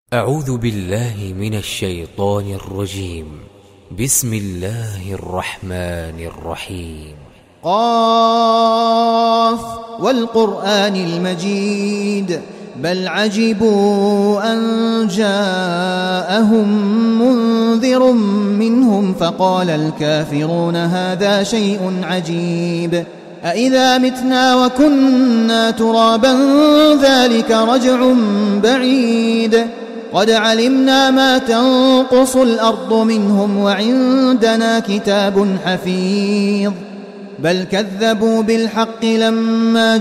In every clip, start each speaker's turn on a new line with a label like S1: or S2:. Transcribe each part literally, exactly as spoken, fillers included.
S1: أعوذ بالله من الشيطان الرجيم. بسم الله الرحمن الرحيم.
S2: قاف والقرآن المجيد بل عجبوا أن جاءهم منذر منهم فقال الكافرون هذا شيء عجيب أإذا متنا وكنا ترابا ذلك رجع بعيد قد علمنا ما تنقص الأرض منهم وعندنا كتاب حفيظ بل كذبوا بالحق لما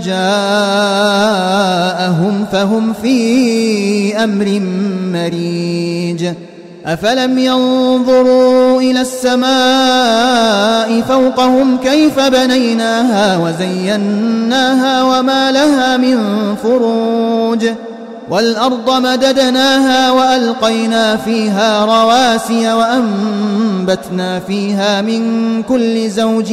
S2: جاءهم فهم في أمر مريج أفلم ينظروا إلى السماء فوقهم كيف بنيناها وزيناها وما لها من فروج والأرض مددناها وألقينا فيها رواسي وأنبتنا فيها من كل زوج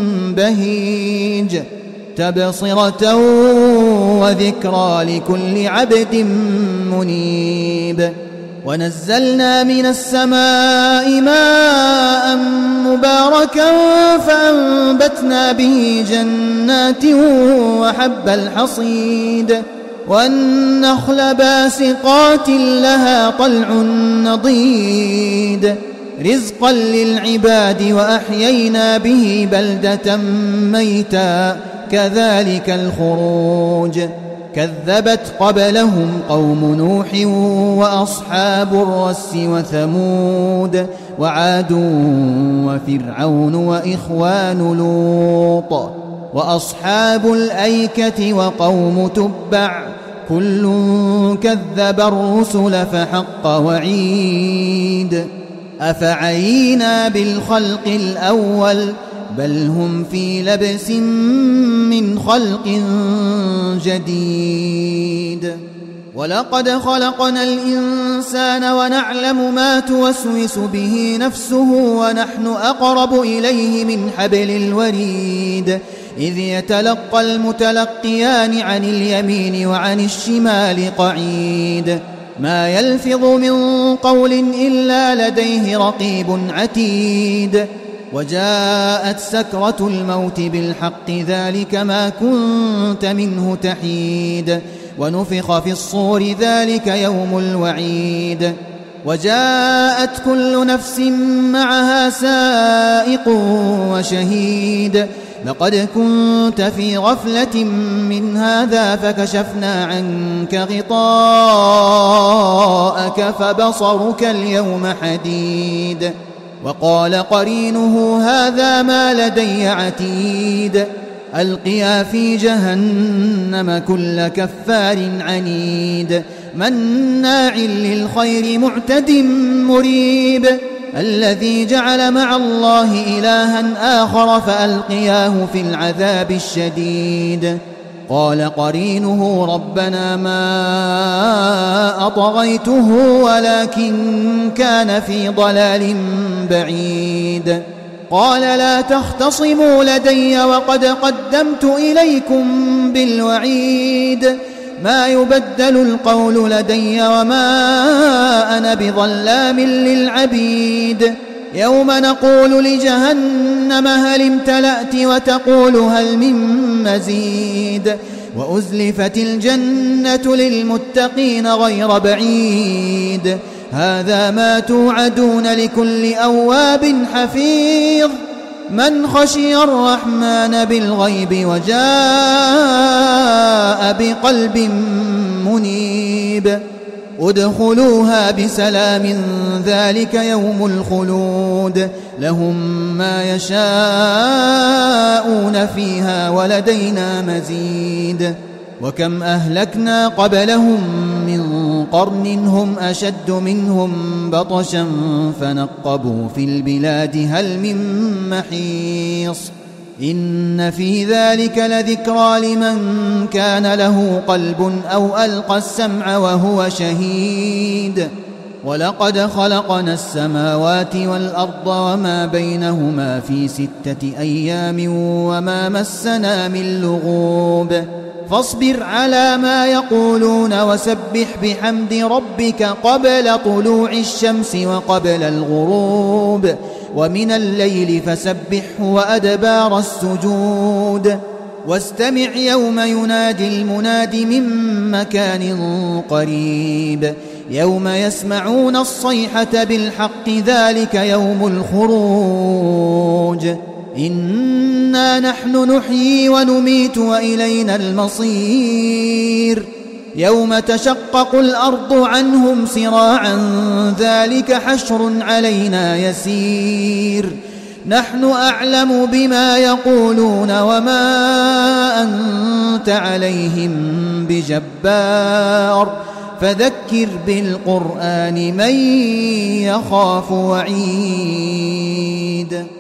S2: بهيج تبصرة وذكرى لكل عبد منيب ونزلنا من السماء ماء مباركا فأنبتنا به جنات وحب الحصيد والنخل باسقات لها طلع نضيد رزقا للعباد وأحيينا به بلدة ميتا كذلك الخروج كذبت قبلهم قوم نوح وأصحاب الرس وثمود وعاد وفرعون وإخوان لوط وأصحاب الأيكة وقوم تبع كل كذب الرسل فحق وعيد أفعينا بالخلق الأول بل هم في لبس من خلق جديد ولقد خلقنا الإنسان ونعلم ما توسوس به نفسه ونحن أقرب إليه من حبل الوريد إذ يتلقى المتلقيان عن اليمين وعن الشمال قعيد ما يلفظ من قول إلا لديه رقيب عتيد وجاءت سكرة الموت بالحق ذلك ما كنت منه تحيد ونفخ في الصور ذلك يوم الوعيد وجاءت كل نفس معها سائق وشهيد لقد كنت في غفلة من هذا فكشفنا عنك غطاءك فبصرك اليوم حديد وقال قرينه هذا ما لدي عتيد ألقيا في جهنم كل كفار عنيد مناع للخير معتد مريب الذي جعل مع الله إلها آخر فألقياه في العذاب الشديد قال قرينه ربنا ما أطغيته ولكن كان في ضلال بعيد قال لا تختصموا لدي وقد قدمت إليكم بالوعيد ما يبدل القول لدي وما أنا بظلام للعبيد يوم نقول لجهنم هل امتلأت وتقول هل من مزيد وأزلفت الجنة للمتقين غير بعيد هذا ما توعدون لكل أواب حفيظ من خشي الرحمن بالغيب وجاء بقلب منيب ادخلوها بسلام ذلك يوم الخلود لهم ما يشاءون فيها ولدينا مزيد وكم أهلكنا قبلهم من قرن هم أشد منهم بطشا فنقبوا في البلاد هل من محيص إن في ذلك لذكرى لمن كان له قلب أو ألقى السمع وهو شهيد ولقد خلقنا السماوات والأرض وما بينهما في ستة أيام وما مسنا من لغوب فاصبر على ما يقولون وسبح بحمد ربك قبل طلوع الشمس وقبل الغروب ومن الليل فسبحه وأدبار السجود واستمع يوم ينادي المناد من مكان قريب يوم يسمعون الصيحة بالحق ذلك يوم الخروج إنا نحن نحيي ونميت وإلينا المصير يوم تشقق الأرض عنهم سراعا ذلك حشر علينا يسير نحن أعلم بما يقولون وما أنت عليهم بجبار فذكر بالقرآن من يخاف وعيد.